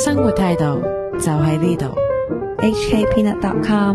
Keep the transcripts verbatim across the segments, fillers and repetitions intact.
生活態度就喺呢度。 H K Peanut dot com。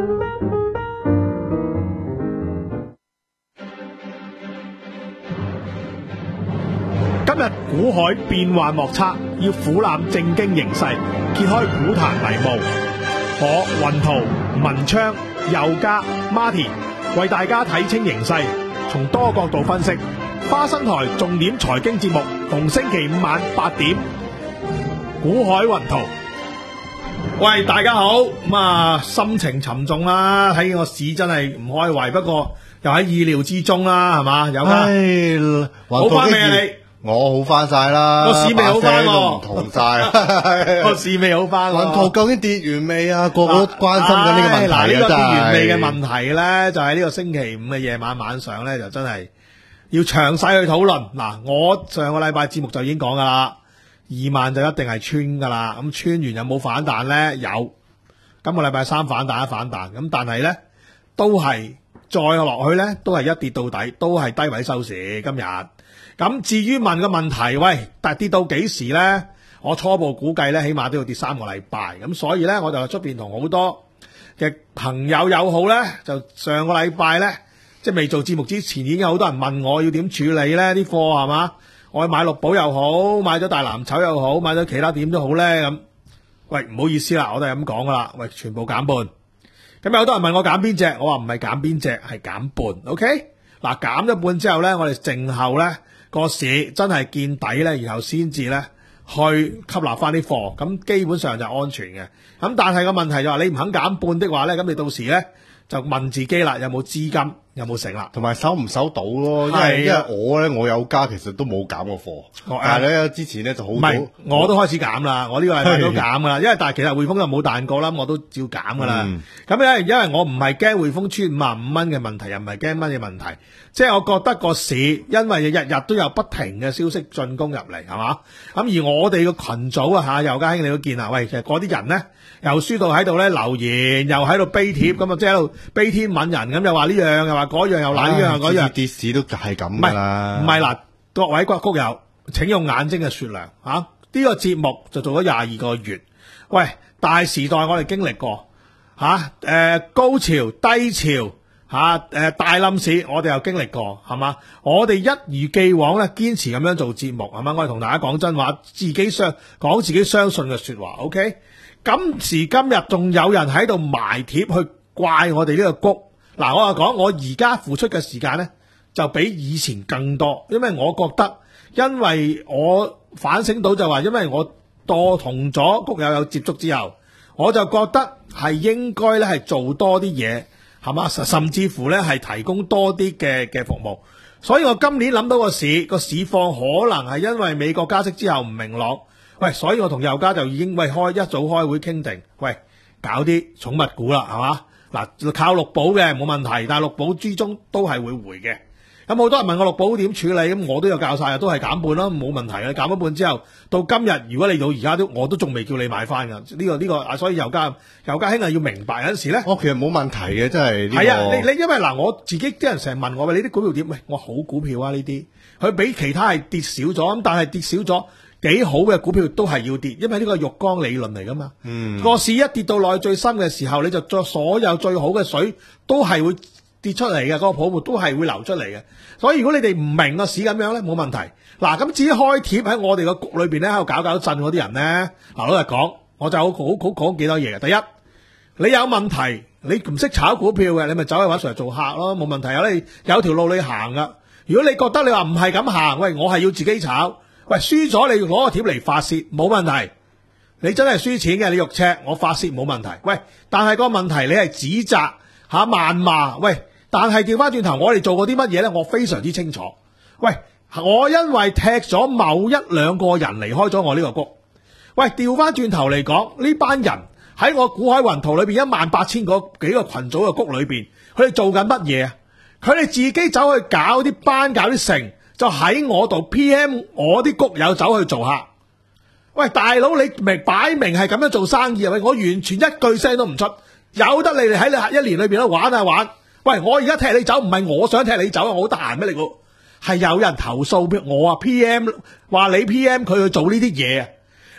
今日股海變幻莫測，要俯瞰正經形勢，揭開股壇迷霧。我雲圖、文昌、佑嘉、Martin 為大家睇清形勢，從多角度分析。花生台重點財經節目，逢星期五晚八點，股海雲圖。喂，大家好，咁啊，心情沉重啦，睇個市真係唔開胃，不過又喺意料之中啦，係嘛？有㗎，好翻未啊你？ 我好翻晒啦， 個市未好翻喎， 唔同晒， 個市未好翻。 雲圖究竟跌完未啊？個個都關心緊呢個問題啊！ 嗱，呢個跌完未嘅真係問題咧，就喺呢個星期五嘅夜晚晚上咧，就真係要詳細去討論。嗱，我上個禮拜節目就已經講噶啦，二萬就一定係穿噶啦。咁穿完有冇反彈咧？有。今個禮拜三反彈一反彈，咁但係咧都係再落去咧，都係一跌到底，都係低位收市今日。咁至於問個問題，喂，但跌到幾時咧？我初步估計咧，起碼都要跌三個禮拜。咁所以咧，我就出邊同好多嘅朋友友好咧，就上個禮拜咧，即係未做節目之前，已經有好多人問我要點處理咧啲貨係嘛？我買六寶又好，買咗大藍籌又好，買咗其他點都好咧咁。喂，唔好意思啦，我都係咁講噶啦。喂，全部減半。咁有好多人問我減邊隻，我話唔係減邊隻，係減半。OK，嗱，減咗半之後咧，我哋靜候咧。個市真係見底咧，然後先至咧去吸納翻啲貨，咁基本上就安全嘅。咁但係個問題就話你唔肯減半的話咧，咁你到時咧就問自己啦，有冇資金，有冇成啦， 同埋收唔收到咯？因為因為我咧，我有加，其實都冇減過貨， 哦、 但係咧之前咧就好早， 唔係我都開始減啦，我呢個禮拜都減噶啦，因為但係其實匯豐就冇彈過啦，我都照減噶啦。咁咧、嗯，因為我唔係驚匯豐穿五十五蚊嘅問題，又唔係驚蚊嘅問題，即係我覺得個市因為日日都有不停嘅消息進攻入嚟，係嘛？咁而我哋個群組啊嚇，尤嘉兄你都見啦，喂，其實嗰啲人咧又輸到喺度咧留言，又喺度悲帖，咁啊即係喺度悲天憫人，咁又話呢樣又話嗰樣又賴呢樣嗰樣， 跌市都係咁噶啦。 唔係嗱，各位谷谷友請用眼睛嘅雪亮嚇，呢、啊呢個節目就做咗廿二個月，喂，大時代我哋經歷過嚇，誒、啊呃、高潮低潮。吓、啊，誒、呃，大冧市我哋又經歷過，係嘛？我哋一如既往咧，堅持咁樣做節目，係嘛？我哋同大家講真話，自己相講自己相信嘅說話。OK，今時今日仲有人喺度埋帖去怪我哋呢個谷。嗱，我話講，我而家付出嘅時間咧，就比以前更多，因為我覺得，因為我反省到就話，因為我多同咗谷友有接觸之後，我就覺得係應該咧係做多啲嘢。係嘛？甚至乎咧係提供多啲嘅嘅服務，所以我今年諗到個市個市況可能係因為美國加息之後唔明朗，喂，所以我同佑嘉就已經喂開一早開會傾定，喂，搞啲寵物股啦，係嘛？嗱，靠六寶嘅冇問題，但係六寶之中都係會回嘅。咁好多人問我六寶點處理，咁我都有教晒，都係減半咯，冇問題嘅。減咗半之後，到今日如果你到而家都，我都仲未叫你買翻噶。呢、這個呢、這個，所以佑嘉佑嘉兄係要明白有陣時咧， 我、哦、其實冇問題嘅，真係、這個。 係啊，你你因為嗱，我自己啲人成日問我，喂，你啲股票點？喂，我好股票啊呢啲，佢比其他係跌少咗，咁但係跌少咗幾好嘅股票都係要跌，因為呢個係浴缸理論嚟噶嘛。嗯，個市一跌到落去最深嘅時候，你就作所有最好嘅水都係會跌出嚟嘅，嗰、那個泡沫都係會流出嚟嘅。所以如果你哋唔明個市咁樣咧，冇問題。嗱，咁至於開貼喺我哋個局裏邊咧，喺度搞搞震嗰啲人咧，嗱，老實講，我就好好好講幾多嘢嘅。第一，你有問題，你唔識炒股票嘅，你咪走去揾 Sir 做客咯，冇問題啊。你有條路你行噶。如果你覺得你話唔係咁行，喂，我係要自己炒，喂，輸咗你攞個貼嚟發泄，冇問題。你真係輸錢嘅，你肉赤，我發泄冇問題。喂，但係個問題你係指責吓、啊、謾罵，喂。但係調翻轉頭，我哋做過啲乜嘢咧？我非常之清楚。喂，我因為踢咗某一兩個人離開咗我呢個谷。喂，調翻轉頭嚟講，呢班人喺我股海雲圖裏邊一萬八千個幾個群組嘅谷裏邊，佢哋做緊乜嘢啊？佢哋自己走去搞啲班，搞啲成，就喺我度 P M 我啲谷友走去做客。喂，大佬，你明擺明係咁樣做生意啊？喂，我完全一句聲都唔出，由得你哋喺你一年裏邊咧玩啊玩。喂，我而家踢你走，唔係我想踢你走啊！我好得閒咩？你估係有人投訴我啊 ？P M 話你 P M 佢去做呢啲嘢啊？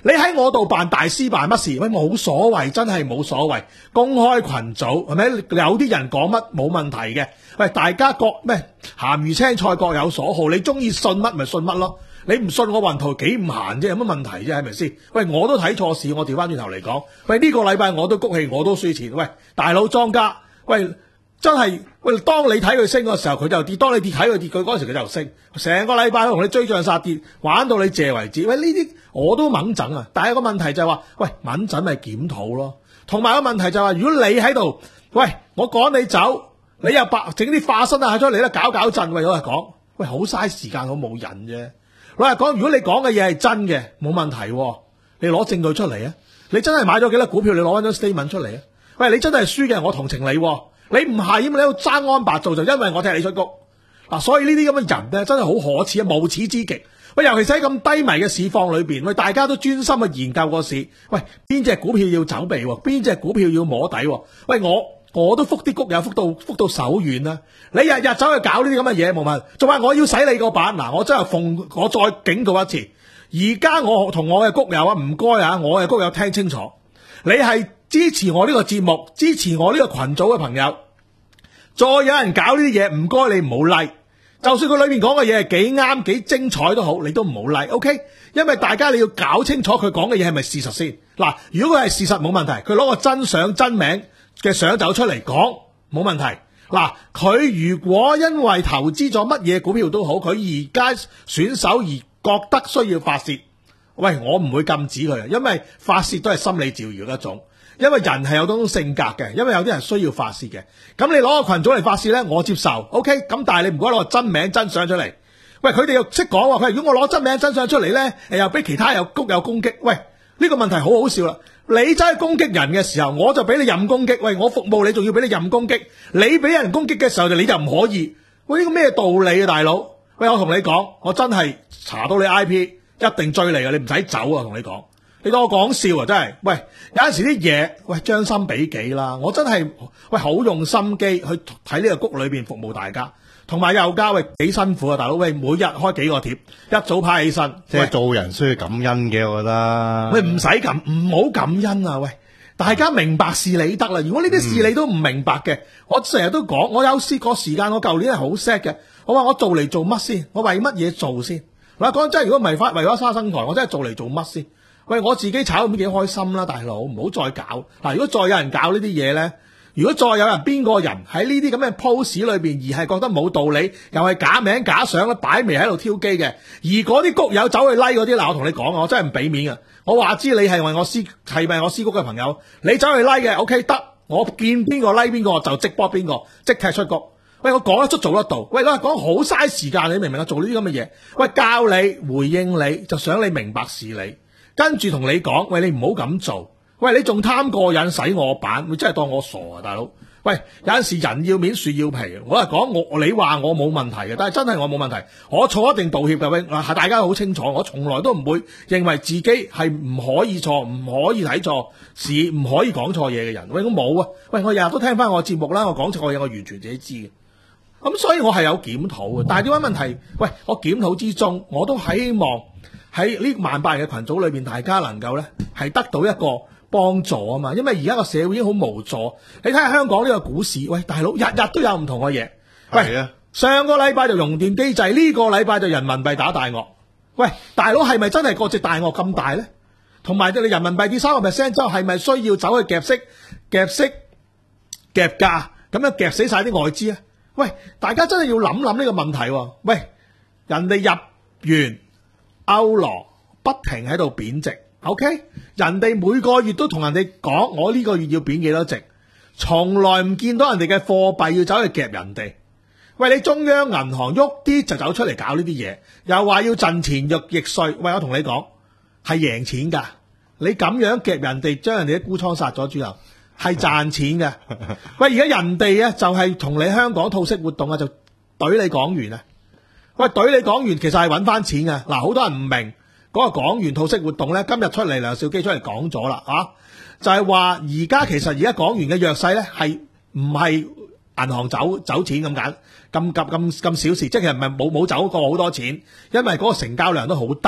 你喺我度辦大師辦乜事？喂，冇所謂，真係冇所謂。公開群組係咪？有啲人講乜冇問題嘅。喂，大家各咩鹹魚青菜各有所好，你中意信乜咪信乜咯。你唔信我雲圖幾唔閒啫，有乜問題啫？係咪先？喂，我都睇錯市，我調翻轉頭嚟講，喂呢、這個禮拜我都谷氣，我都輸錢。喂，大佬莊家，喂真係喂，當你睇佢升嘅時候，佢就跌；當你跌睇佢跌，佢嗰時佢就升。成個禮拜同你追漲殺跌，玩到你謝為止。喂，呢啲我都猛整啊！但係個問題就係話，喂，猛整咪檢討咯。同埋個問題就係話，如果你喺度，喂，我趕你走，你又白整啲化身啊出嚟咧，搞搞震。喂，我係講，喂，好嘥時間，好冇癮啫。老實講，如果你講嘅嘢係真嘅，冇問題，你攞證據出嚟啊！你真係買咗幾多股票，你攞翻張 statement 出嚟啊！喂，你真係輸嘅，我同情你，你唔係咁，你喺度爭安白做，就因為我踢你出局嗱，所以呢啲咁嘅人咧，真係好可恥啊，無恥之極。喂，尤其是喺咁低迷嘅市況裏邊，喂，大家都專心去研究個市，喂，邊隻股票要走避，邊隻股票要摸底，喂，我我都覆啲谷友覆到覆到手軟啦。你日日走去搞呢啲咁嘅嘢，冇問題，仲話我要洗你個版嗱，我真係奉我再警告一次，而家我同我嘅谷友啊，唔該啊，我嘅谷友聽清楚，你係支持我呢個節目，支持我呢個群組嘅朋友，再有人搞呢啲嘢，唔該你唔好 like， 就算佢裏面講嘅嘢係幾啱幾精彩都好，你都唔好 like， OK？ 因為大家你要搞清楚佢講嘅嘢係咪事實先。嗱，如果佢係事實冇問題，佢攞個真相真名嘅相走出嚟講冇問題。嗱，佢如果因為投資咗乜嘢股票都好，佢而家選手而覺得需要發泄，喂，我唔會禁止佢，因為發泄都係心理治療一種，因為人係有種性格嘅，因為有啲人需要發泄嘅。咁你攞個群組嚟發泄呢，我接受 OK， 咁但係你唔該攞個真名真相出嚟。喂，佢哋又識講喎，佢話如果我攞真名真相出嚟呢，又俾其他有谷有攻擊。喂，呢個問題好好笑啦！你真係攻擊人嘅時候，我就俾你任攻擊。喂，我服務你，仲要俾你任攻擊。你俾人攻擊嘅時候，就你就唔可以。喂，呢個咩道理啊，大佬？喂，我同你講，我真係查到你 I P，一定追你啊！你唔使走啊，同你講。你當我講笑啊，真係。喂，有陣時啲嘢，喂，將心比己啦。我真係喂好用心機去睇呢個谷裏邊服務大家。同埋又加喂幾辛苦啊，大佬！喂，每日開幾個貼，一早派起身， 即係做人需要感恩嘅，我覺得。 喂，唔使感，唔好感恩啊！喂，大家明白事理得啦。如果呢啲事你都唔明白嘅，嗯、我成日都講，我有試過時間，我舊年係好 sad 嘅。我話我做嚟做乜先？我為乜嘢做先？嗱，講真，如果唔係翻為咗沙生台，我真係做嚟做乜先？喂，我自己炒咁幾開心啦，大佬，唔好再搞嗱。如果再有人搞呢啲嘢咧。如果再有人邊個人喺呢啲咁嘅 post 裏邊而係覺得冇道理，又係假名假相咧，擺明喺度挑機嘅，而嗰啲谷友走去 like 嗰啲，嗱，我同你講啊，我真係唔俾面啊！我話知你係為我私係咪我私谷嘅朋友，你走去 like 嘅 OK 得，我見邊個 like 邊個就即波邊個，即踢出局。喂，我講得出做得到。喂，我講好嘥時間，你明唔明啊？做呢啲咁嘅嘢，喂，教你回應你，就想你明白事理，跟住同你講，喂，你唔好咁做。喂，你仲貪過癮洗我版，你真係當我傻啊，大佬！喂，有陣時人要面樹要皮，我係講我你話我冇問題嘅，但係真係我冇問題，我錯一定道歉嘅。喂，係大家好清楚，我從來都唔會認為自己係唔可以錯，唔可以睇錯事，唔可以講錯嘢嘅人。喂，我冇啊！喂，我日日都聽翻我節目啦，我講錯嘢我完全自己知嘅。咁所以我係有檢討嘅，但係點解問題？喂，我檢討之中，我都希望喺呢萬八人嘅群組裏邊，大家能夠咧係得到一個幫助啊嘛，因為而家個社會已經好無助。你睇下香港呢個股市，喂，大佬日日都有唔同嘅嘢。喂，啊、上個禮拜就熔斷機制，呢、這個禮拜就人民幣打大鱷。喂，大佬係咪真係個隻大鱷咁大咧？同埋你人民幣跌三個 percent 之後，係咪需要走去夾息、夾息、夾價，咁樣夾死晒啲外資啊？喂，大家真係要諗諗呢個問題。喂，人哋入完歐羅不停喺度貶值。OK， 人哋每個月都同人哋講，我呢個月要貶幾多值，從來唔見到人哋嘅貨幣要走去夾人哋。喂，你中央銀行喐啲就走出嚟搞呢啲嘢，又話要陣前肉逆稅。喂，我同你講係贏錢噶，你咁樣夾人哋，將人哋啲沽倉殺咗之後，係賺錢嘅。喂，而家人哋咧就係同你香港套息活動啊，就懟你港元啊。喂，懟你港元其實係揾翻錢嘅。嗱，好多人唔明。嗰個港元套息活動咧，今日出嚟梁兆基出嚟講咗啦，啊，就係話而家其實而家港元嘅弱勢咧，係唔係銀行走走錢咁簡咁咁咁咁小事，即係唔係冇冇走過好多錢，因為嗰個成交量都好低，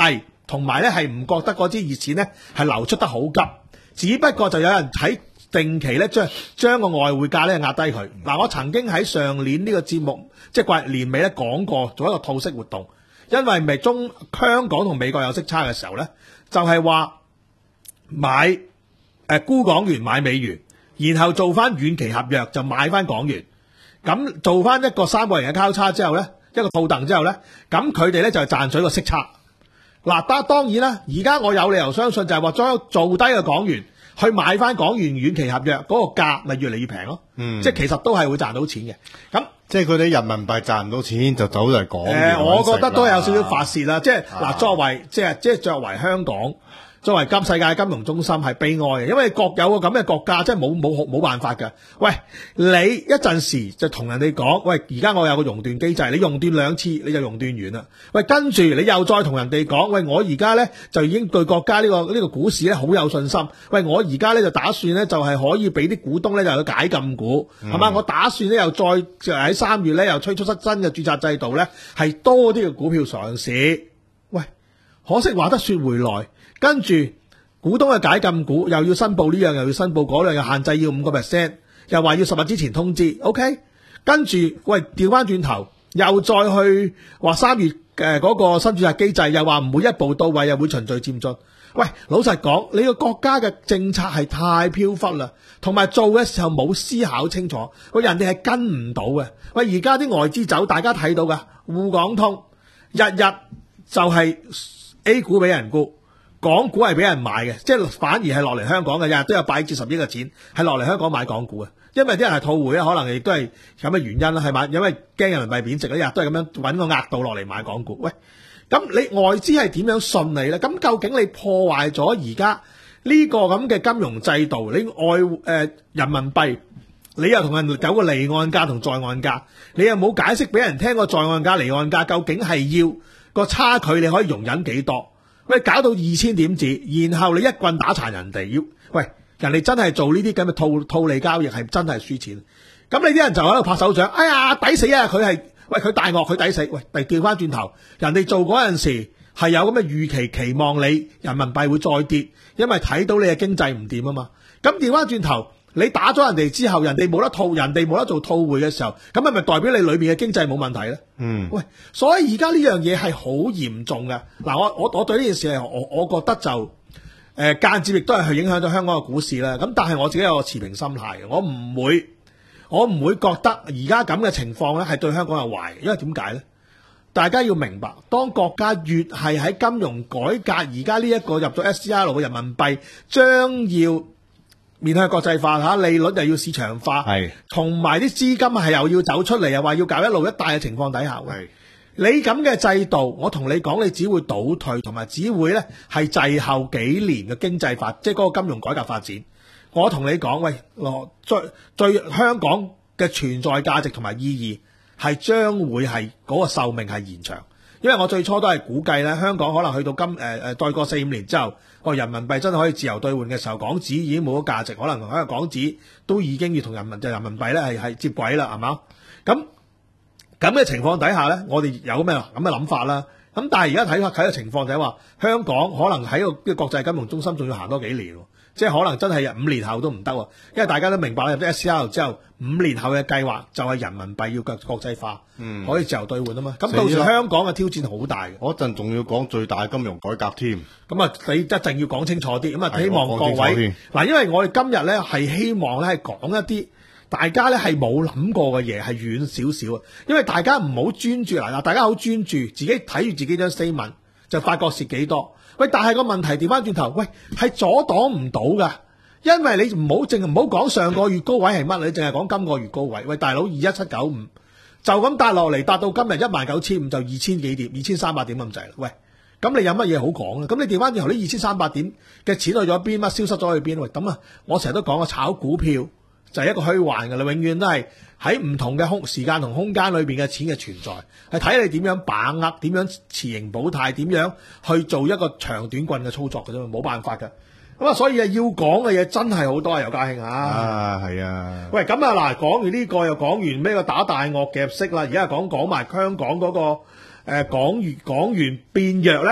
同埋咧係唔覺得嗰支熱錢咧係流出得好急，只不過就有人喺定期咧將將個外匯價咧壓低佢。嗱，我曾經喺上年呢個節目即係季年尾咧講過做一個套息活動，因為咪中香港同美國有息差嘅時候咧，就係話買誒沽港元買美元，然後做翻遠期合約就買翻港元，咁做翻一個三個人嘅交叉之後咧，一個套戥之後咧，咁佢哋咧就係賺取個息差。嗱，當當然啦，而家我有理由相信就係話將做低個港元去買翻港元遠期合約，嗰、那個價咪越嚟越平咯。嗯，即係其實都係會賺到錢嘅。咁即係佢哋人民幣賺唔到錢，就走嚟港元。 誒，我覺得都有少少發泄啦。即係嗱，作為即係即係作為香港。作為今世界金融中心係悲哀嘅，因為國有個咁嘅國家，即係冇冇冇辦法㗎。喂，你一陣時就同人哋講，喂，而家我有個熔斷機制，你熔斷兩次你就熔斷完啦。喂，跟住你又再同人哋講，喂，我而家咧就已經對國家呢個呢個股市咧好有信心。喂，我而家咧就打算咧就係可以俾啲股東咧就去解禁股，係嘛、嗯？我打算咧又再就喺三月咧又推出新嘅註冊制度咧，係多啲嘅股票上市。喂，可惜話得說回來。跟住股東嘅解禁股又要申報呢樣又要申報嗰樣，又限制要五個 percent， 又話要十日之前通知 ，OK？ 跟住喂調翻轉頭，又再去話三月誒嗰個新註冊機制，又話唔會一步到位，又會循序漸進。喂，老實講，你個國家嘅政策係太飄忽啦，同埋做嘅時候冇思考清楚，喂，人哋係跟唔到嘅。喂，而家啲外資走，大家睇到噶滬港通，日日就係 A 股俾人沽。港股係俾人買嘅，即係反而係落嚟香港嘅，日日都有百至十億嘅錢係落嚟香港買港股嘅，因為啲人係套匯啊，可能亦都係咁嘅原因啦，係嘛？因為驚人民幣貶值，日日都係咁樣揾個額度落嚟買港股。喂，咁你外資係點樣信你咧？咁究竟你破壞咗而家呢個咁嘅金融制度，你外誒、呃、人民幣，你又同人有個離岸價同在岸價，你又冇解釋俾人聽個在岸價離岸價究竟係要個差距，你可以容忍幾多？喂，搞到二千點子，然後你一棍打殘人哋，要喂人哋真係做呢啲咁嘅套套利交易，係真係輸錢。咁你啲人就喺度拍手掌，哎呀抵死啊！佢係喂佢大鱷，佢抵死。喂，第調翻轉頭，人哋做嗰陣時係有咁嘅預期，期望你人民幣會再跌，因為睇到你嘅經濟唔掂啊嘛。咁調翻轉頭，你打咗人哋之後，人哋冇得套，人哋冇得做套匯嘅時候，咁係咪代表你裏邊嘅經濟冇問題咧？嗯，喂，所以而家呢樣嘢係好嚴重嘅。嗱，我我我對呢件事係我我覺得就誒、呃、間接亦都係去影響咗香港嘅股市啦。咁但係我自己有個持平心態嘅，我唔會我唔會覺得而家咁嘅情況咧係對香港有壞，因為點解咧？大家要明白，當國家越係喺金融改革，而家呢一個入咗 S D R 嘅人民幣將要面向國際化嚇，利率又要市場化，係同埋啲資金係又要走出嚟，又話要搞一路一帶嘅情況底下，係你咁嘅制度，我同你講，你只會倒退，同埋只會咧係滯後幾年嘅經濟發，即係嗰個金融改革發展。我同你講，喂，最最香港嘅存在價值同埋意義係將會係嗰個壽命係延長。因為我最初都係估計咧，香港可能去到今誒誒再過四五年之後，個人民幣真係可以自由兌換嘅時候，港紙已經冇咗價值，可能喺個港紙都已經要同人民就人民幣咧係係接軌啦，係嘛？咁咁嘅情況底下咧，我哋有咩咁嘅諗法啦？咁但係而家睇下睇個情況就係話，香港可能喺個國際金融中心仲要行多幾年，即係可能真係五年後都唔得，因為大家都明白入咗 S D R 之後，五年後嘅計劃就係人民幣要國國際化，嗯，可以自由兌換啊嘛。咁到時香港嘅挑戰好大嘅。嗰陣仲要講最大金融改革添。咁啊，你一定要講清楚啲。咁啊，希望各位嗱，因為我哋今日咧係希望咧係講一啲大家咧係冇諗過嘅嘢，係遠少少啊。因為大家唔好專注嗱嗱，大家好專注自己睇住自己張 statement 就發覺蝕幾多。喂，但係個問題調翻轉頭，喂係阻擋唔到噶，因為你唔好淨係唔好講上個月高位係乜，你淨係講今個月高位。喂，大佬二一七九五就咁達落嚟，達到今日一萬九千五就二千幾點，二千三百點咁滯啦。喂，咁你有乜嘢好講咧？咁你調翻轉頭呢二千三百點嘅錢去咗邊？乜消失咗去邊？喂，咁啊，我成日都講啊，炒股票就係一個虛幻噶啦，永遠都係喺唔同嘅空時間同空間裏邊嘅錢嘅存在，係睇你點樣把握，點樣持盈保泰，點樣去做一個長短棍嘅操作嘅啫嘛，冇辦法噶。咁啊，所以啊，要講嘅嘢真係好多啊，尤家興啊。啊，係啊。喂，咁啊嗱，講完呢個又講完咩個打大鱷夾息啦，而家講講埋香港嗰個誒港元港元變弱咧，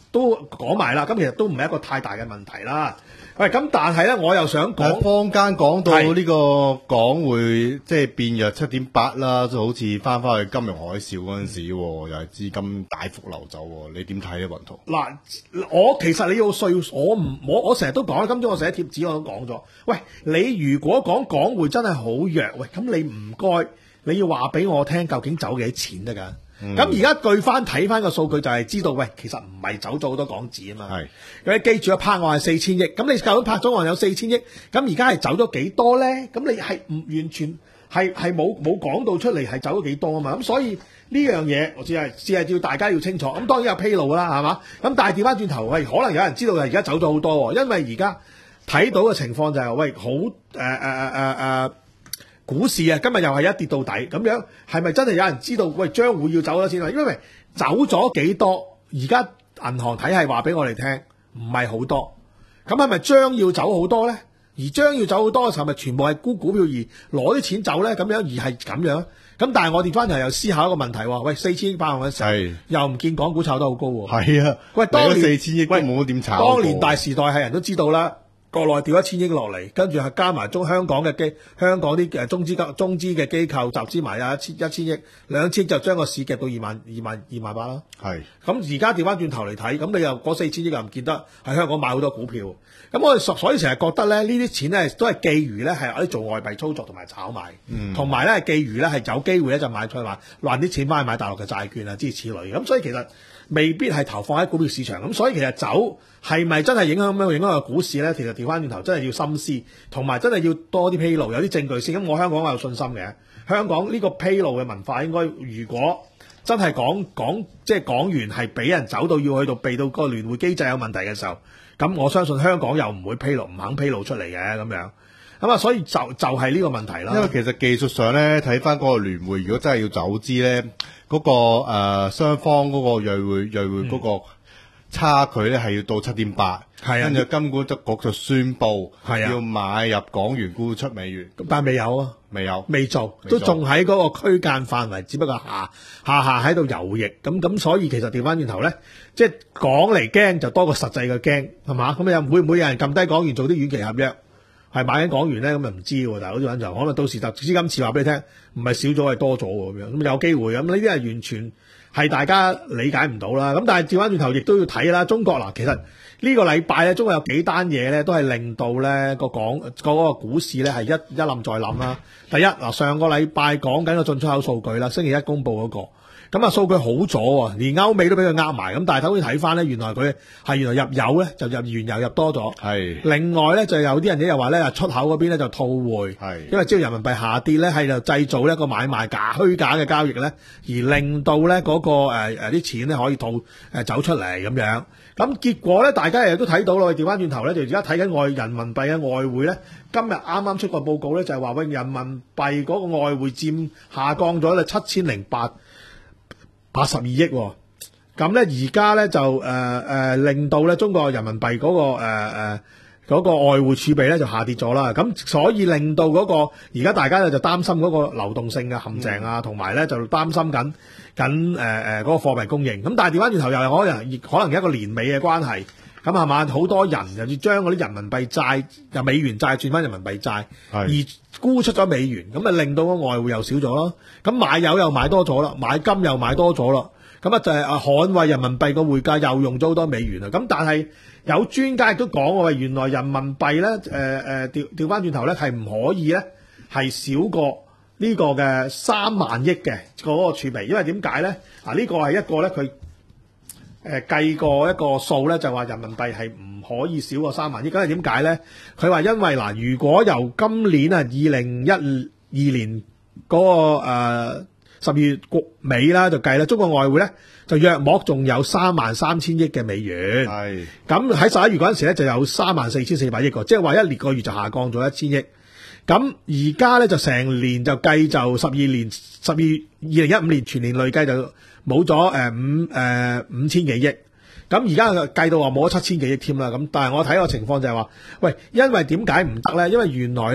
都講埋啦，咁其實都唔係一個太大嘅問題啦。喂，咁但係咧，我又想講， 坊間講到呢個港匯即係變弱七點八啦，就好似翻翻去金融海嘯嗰陣時，又係資金大幅流走，你點睇呢？雲圖嗱，我其實你要稅，我唔我我成日都講啦，今朝我寫貼紙我都講咗，喂，你如果講港匯真係好弱，喂，咁你唔該，你要話俾我聽，究竟走幾多錢得㗎？咁而家據翻睇翻個數據就係知道，喂，其實唔係走咗好多港紙啊嘛。係，你記住啊，拍案係四千億，咁你究竟拍咗案有四千億，咁而家係走咗幾多咧？咁你係唔完全係係冇冇講到出嚟係走咗幾多啊嘛？咁所以呢樣嘢我只係只係要大家要清楚。咁當然有披露啦，係嘛？咁但係調翻轉頭，喂，可能有人知道係而家走咗好多，因為而家睇到嘅情況就係、是、喂好誒誒誒誒誒。股市啊，今日又係一跌到底咁樣，係咪真係有人知道？喂，將會要走咗先啊？因為走咗幾多，而家銀行體系話俾我哋聽，唔係好多。咁係咪將要走好多咧？而將要走好多嘅時候，咪全部係沽股票而攞啲錢走咧？咁樣而係咁樣。咁但係我哋翻頭又思考一個問題喎。喂，四千億百萬嘅時候，又唔見港股炒得好高喎。係啊，喂，當年四千億都冇乜點炒。 當年大時代係人都知道啦。國內掉一千億落嚟，跟住係加埋中香港嘅機，香港啲誒中資金中資嘅機構集資埋啊一千一千億兩千億就將個市夾到二萬二萬二萬八啦。係，咁而家調翻轉頭嚟睇，咁你又嗰四千億又唔見得喺香港買好多股票，咁我哋所以成日覺得咧，呢啲錢咧都係寄餘咧係有啲做外幣操作同埋炒賣，同埋咧係寄餘咧係有機會咧就買出去買還啲錢翻去買大陸嘅債券啊諸如此類，咁所以其實未必係投放喺股票市場，咁所以其實走係咪真係影響咩影響個股市咧？其實調翻轉頭真係要深思，同埋真係要多啲披露，有啲證據先。咁我香港我有信心嘅，香港呢個披露嘅文化應該，如果真係講講即係講完係俾人走到要去到避到個聯匯機制有問題嘅時候，咁我相信香港又唔會披露，唔肯披露出嚟嘅咁樣。咁啊，所以就就係呢個問題啦。 因為其實技術上咧，睇翻嗰個聯匯，如果真係要走資咧，嗰、嗰個誒雙、呃、方嗰個匯匯匯匯嗰個差距咧係要到七點八，跟住金管局就宣布要買入港元沽出美元， 但係未有啊， 未有， 未做，都仲喺嗰個區間範圍，只不過下下下喺度游弋，咁咁所以其實調翻轉頭咧，即係講嚟驚就多過實際嘅驚，係嘛？咁又會唔會有人撳低港元做啲遠期合約？係買緊港元咧，咁就唔知喎。但係好似揾就可能到時就資金池話俾你聽，唔係少咗係多咗喎咁樣。咁有機會咁呢啲係完全係大家理解唔到啦。咁但係調翻轉頭亦都要睇啦。中國嗱，其實呢個禮拜咧，中國有幾單嘢咧，都係令到咧個港嗰個股市咧係一一冧再冧啦。第一嗱，上個禮拜講緊個進出口數據啦，星期一公佈嗰個。咁啊，數據好咗喎，連歐美都俾佢呃埋。咁但係頭先睇翻咧，原來佢係原來入油咧就入原油入多咗。係。另外咧就有啲人又話咧，出口嗰邊咧就套匯。係。因為只要人民幣下跌咧，係就製造一個買賣假虛假嘅交易咧，而令到咧嗰個誒誒啲錢咧可以套誒走出嚟咁樣。咁結果咧，大家亦都睇到咯。調翻轉頭咧，就而家睇緊外人民幣嘅外匯咧，今日啱啱出個報告咧，就係話喂人民幣嗰個外匯佔下降咗咧七千零八。八十二億，咁咧而家咧就誒誒、呃、令到咧中國人民幣嗰、那個誒誒嗰個外匯儲備咧就下跌咗啦，咁所以令到嗰、那個而家大家咧就擔心嗰個流動性嘅陷阱啊，同埋咧就擔心緊緊誒誒嗰個貨幣供應，咁但係調翻轉頭又係可能可能一個年尾嘅關係，咁係嘛，好多人又要將嗰啲人民幣債由美元債轉翻人民幣債，而沽出咗美元，咁啊令到個外匯又少咗咯。咁買油又買多咗啦，買金又買多咗啦。咁啊就係啊捍衛人民幣個匯價又用咗好多美元啦。咁但係有專家亦都講話，原來人民幣咧誒誒調調翻轉頭咧係唔可以咧係少過呢個嘅三萬億嘅嗰個儲備，因為點解咧？啊呢個係一個咧佢誒計過一個數咧，就話人民幣係唔可以少過三萬億。咁係點解咧？佢話因為嗱，如果由今年啊二零一二年嗰、那個誒十二月尾啦就計啦，中國外匯咧就約莫仲有三萬三千億嘅美元。係咁喺十一月嗰陣時咧就有三萬四千四百億個，即係話一年個月就下降咗一千億。咁而家咧就成年就計就十二年十二月二零一五年全年累計就冇咗誒五誒五千幾億。咁而家計到話冇咗七千幾億添啦。咁但係我睇個情況就係話，喂，因為點解唔得咧？因為原來咧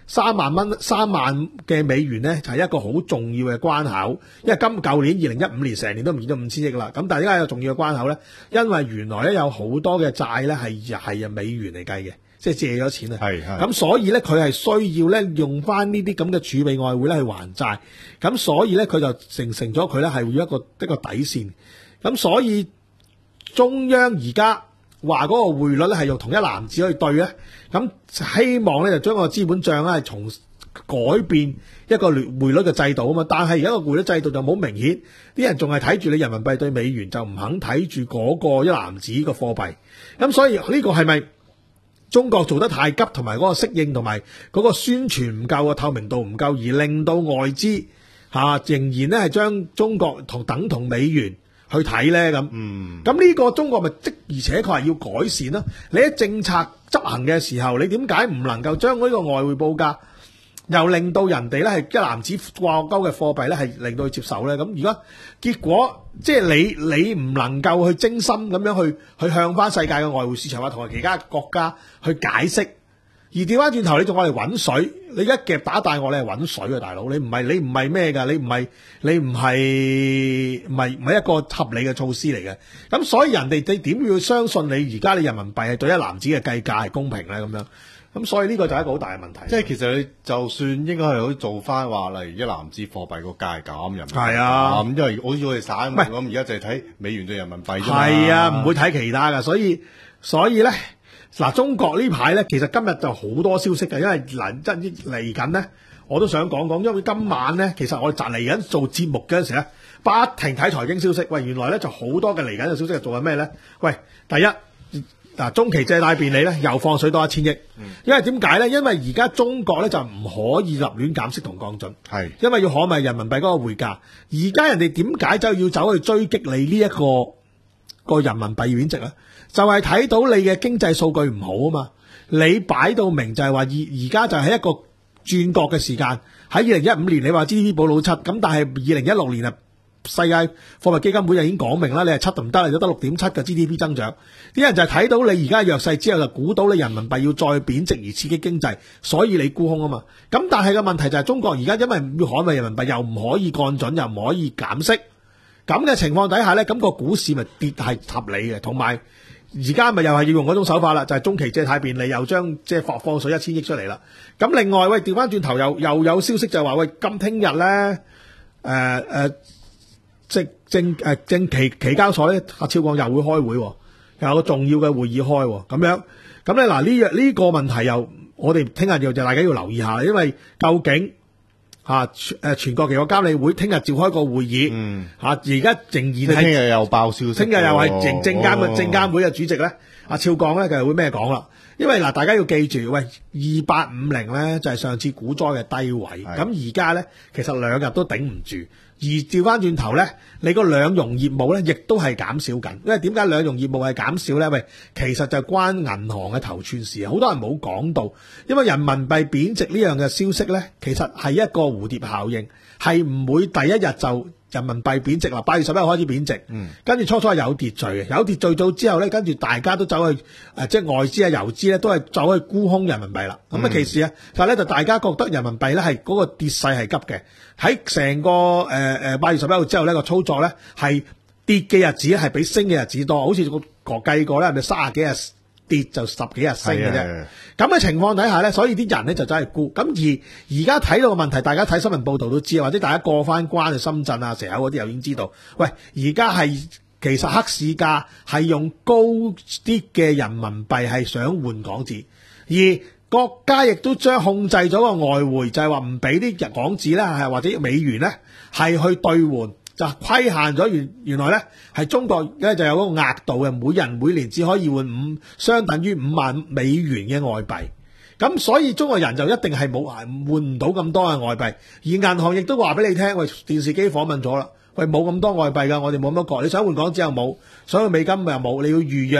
三萬蚊三萬嘅美元咧就係一個好重要嘅關口，因為今舊年二零一五年成年都唔見咗五千億啦。咁但係點解有重要嘅關口咧？因為原來咧有好多嘅債咧係係美元嚟計嘅，即係借咗錢啊。 係係。 咁所以咧佢係需要咧用翻呢啲咁嘅儲備外匯咧去還債。咁所以咧佢就成成咗佢咧係要一個一個底線。咁所以中央而家話嗰個匯率咧係用同一籃子去對咧，咁希望咧就將個資本帳咧係從改變一個匯率嘅制度啊嘛。但係而家個匯率制度就冇明顯，啲人仲係睇住你人民幣對美元，就唔肯睇住嗰個一籃子嘅貨幣。咁所以呢個係咪中國做得太急，同埋嗰個適應同埋嗰個宣傳唔夠啊，透明度唔夠，而令到外資嚇、啊、仍然咧係將中國同等同美元去睇咧咁， 嗯， 咁呢個中國咪即而且確係要改善啦。你喺政策執行嘅時候，你點解唔能夠將呢個外匯報價又令到人哋咧係一籃子掛鈎嘅貨幣咧係令到佢接受咧？咁如果結果即係你你唔能夠去精心咁樣去去向翻世界嘅外匯市場或同埋其他國家去解釋。而調翻轉頭，你仲我嚟揾水，你一夾打大鱷，你係揾水啊，大佬！你唔係你唔係咩㗎？你唔係你唔係唔係唔係一個合理嘅措施嚟嘅。咁所以人哋你點要相信你而家你人民幣係對一籃子嘅計價係公平咧？咁樣咁所以呢個就係一個好大嘅問題。 即係其實你就算應該係可以做翻話，例如一籃子貨幣個價係咁，人民幣係啊， 咁因為好似我哋散民咁，而家就係睇美元對人民幣啫嘛。 係啊，唔會睇其他㗎。所以所以咧。嗱，中國呢排咧，其實今日就好多消息嘅，因為嗱，即係嚟緊咧，我都想講講，因為今晚咧，其實我哋就嚟緊做節目嘅陣時咧，不停睇財經消息。喂，原來咧就好多嘅嚟緊嘅消息係做緊咩咧？喂，第一嗱，中期借貸便利咧又放水多一千億，因為點解咧？因為而家中國咧就唔可以立亂減息同降準，係因為要捍衞人民幣嗰個匯價。而家人哋點解就要走去追擊你呢一個個人民幣貶值啊？就係睇到你嘅經濟數據唔好啊嘛，你擺到明就係話而而家就係一個轉角嘅時間。喺二零一五年你話 G D P 保到七，咁但係二零一六年啊，世界貨幣基金會就已經講明啦，你係七就唔得，你就得六點七嘅 G D P 增長。啲人就係睇到你而家弱勢之後，就估到你人民幣要再貶值而刺激經濟，所以你沽空啊嘛。咁但係個問題就係中國而家因為要捍衞人民幣，又唔可以降準，又唔可以減息，咁嘅情況底下咧，咁個股市咪跌係合理嘅，同埋。而家咪又係要用嗰種手法啦，就係、是、中期借貸便利，又將即係放放水一千億出嚟啦。咁另外喂，調翻轉頭又又有消息就係話喂，今聽日咧，誒、呃、誒，證證誒證期期交所咧，阿超講又會開會，又有個重要嘅會議開，咁樣咁咧嗱呢樣呢個問題又我哋聽日又就大家要留意下，因為究竟。吓誒，全國期貨監理會聽日召開個會議，嗯吓而家仍然係聽日又爆消息， 聽日又係證證監嘅證監會嘅主席咧，阿超講咧，佢會咩講啦？因為嗱，大家要記住，喂，二八五零咧就係上次股災嘅低位，咁而家咧其實兩日都頂唔住，而調翻轉頭咧，你個兩融業務咧亦都係減少緊，因為點解兩融業務係減少咧？喂，其實就關銀行嘅頭寸事，好多人冇講到，因為人民幣貶值呢樣嘅消息咧，其實係一個蝴蝶效應，係唔會第一日就人民幣貶值啦，八月十一號開始貶值，嗯，跟住初初係有秩序嘅，有秩序咗之後咧，跟住大家都走去誒、呃，即係外資啊、游資咧，都係走去沽空人民幣啦。咁、嗯、啊，其實啊，但係咧就大家覺得人民幣咧係嗰個跌勢係急嘅，喺成個誒誒八月十一號之後呢個操作咧係跌嘅日子係比升嘅日子多，好似個計過咧係咪卅幾日跌就十幾日升嘅啫。咁嘅情況底下咧，所以啲人咧就真係沽。咁而而家睇到個問題，大家睇新聞報道都知，或者大家過翻關去深圳啊、蛇口嗰啲又已經知道。喂，而家係其實黑市價係用高啲嘅人民幣係想換港紙，而國家亦都將控制咗個外匯，就係話唔俾啲港紙咧，係或者美元咧係去兌換。就規限咗原原來咧係中國咧就有嗰個額度嘅，每人每年只可以換五相等於五萬美元嘅外幣，咁所以中國人就一定係冇換唔到咁多嘅外幣，而銀行亦都話俾你聽，喂，電視機訪問咗啦，喂，冇咁多外幣㗎，我哋冇咁多個，你想換港紙又冇，想換美金又冇，你要預約，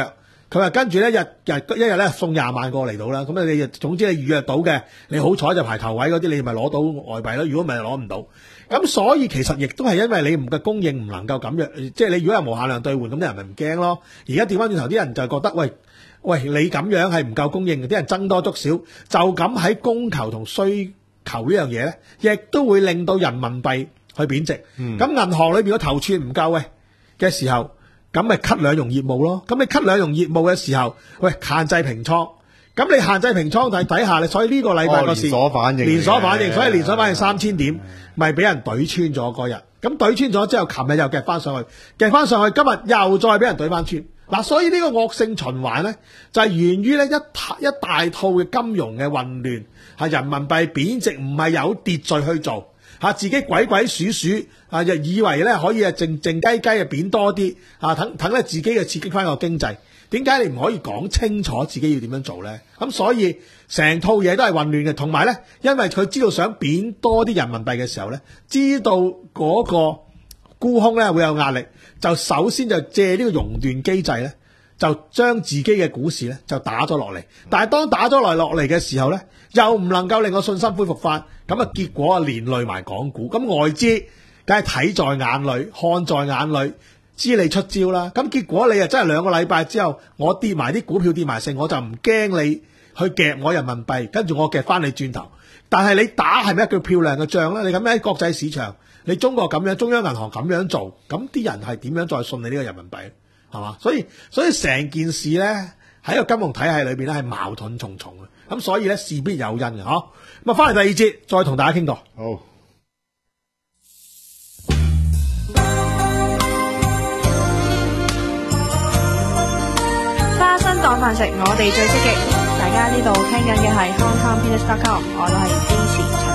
佢話跟住咧日日一日咧送廿萬個嚟到啦，咁啊你總之你預約到嘅，你好彩就排頭位嗰啲，你咪攞到外幣咯。如果唔係攞唔到，咁所以其實亦都係因為你唔嘅供應唔能夠咁樣，即係你如果係無限量兌換，咁啲人咪唔驚咯。而家調翻轉頭，啲人就覺得喂喂你咁樣係唔夠供應嘅，啲人增多足少，就咁喺供求同需求呢樣嘢咧，亦都會令到人民幣去貶值。咁、嗯、銀行裏邊個頭寸唔夠喂嘅時候，咁咪 cut 兩融業務咯。咁你 cut 兩融業務嘅時候，喂限制平倉，咁你限制平倉底底下，你所以呢個禮拜個市、哦、連鎖反應，連鎖反應，所以連鎖反應三千點，咪俾人懟穿咗嗰日。咁懟穿咗之後，琴日又夾翻上去，夾翻上去，今日又再俾人懟翻穿。嗱，所以呢個惡性循環咧，就係、是、源於咧一一大套嘅金融嘅混亂，係人民幣貶值唔係有秩序去做，嚇自己鬼鬼祟祟啊，就以為咧可以啊靜靜雞雞啊貶多啲啊，等等咧自己嘅刺激翻個經濟。點解你唔可以講清楚自己要點樣做咧？咁所以成套嘢都係混亂嘅，同埋咧，因為佢知道想貶多啲人民幣嘅時候咧，知道嗰個沽空咧會有壓力。就首先就借呢個熔斷機制咧，就將自己嘅股市咧就打咗落嚟。但係當打咗落落嚟嘅時候咧，又唔能夠令個信心恢復翻，咁啊結果啊連累埋港股。咁外資梗係睇在眼裏，看在眼裏，知你出招啦。咁結果你啊真係兩個禮拜之後，我跌埋啲股票跌埋剩，我就唔驚你去夾我人民幣，跟住我夾翻你轉頭。但係你打係咪一句漂亮嘅仗咧？你咁樣喺國際市場。你中國咁樣，中央銀行咁樣做，咁啲人係點樣再信你呢個人民幣？係嘛？所以所以成件事咧喺個金融體系裏邊咧係矛盾重重嘅，咁所以咧事必有因嘅，嗬。咁啊，翻嚟第二節再同大家傾過。 好。 花生當飯食，我哋最積極。大家呢度聽緊嘅係 Hong Kong Peanuts dot com， 我都係支持。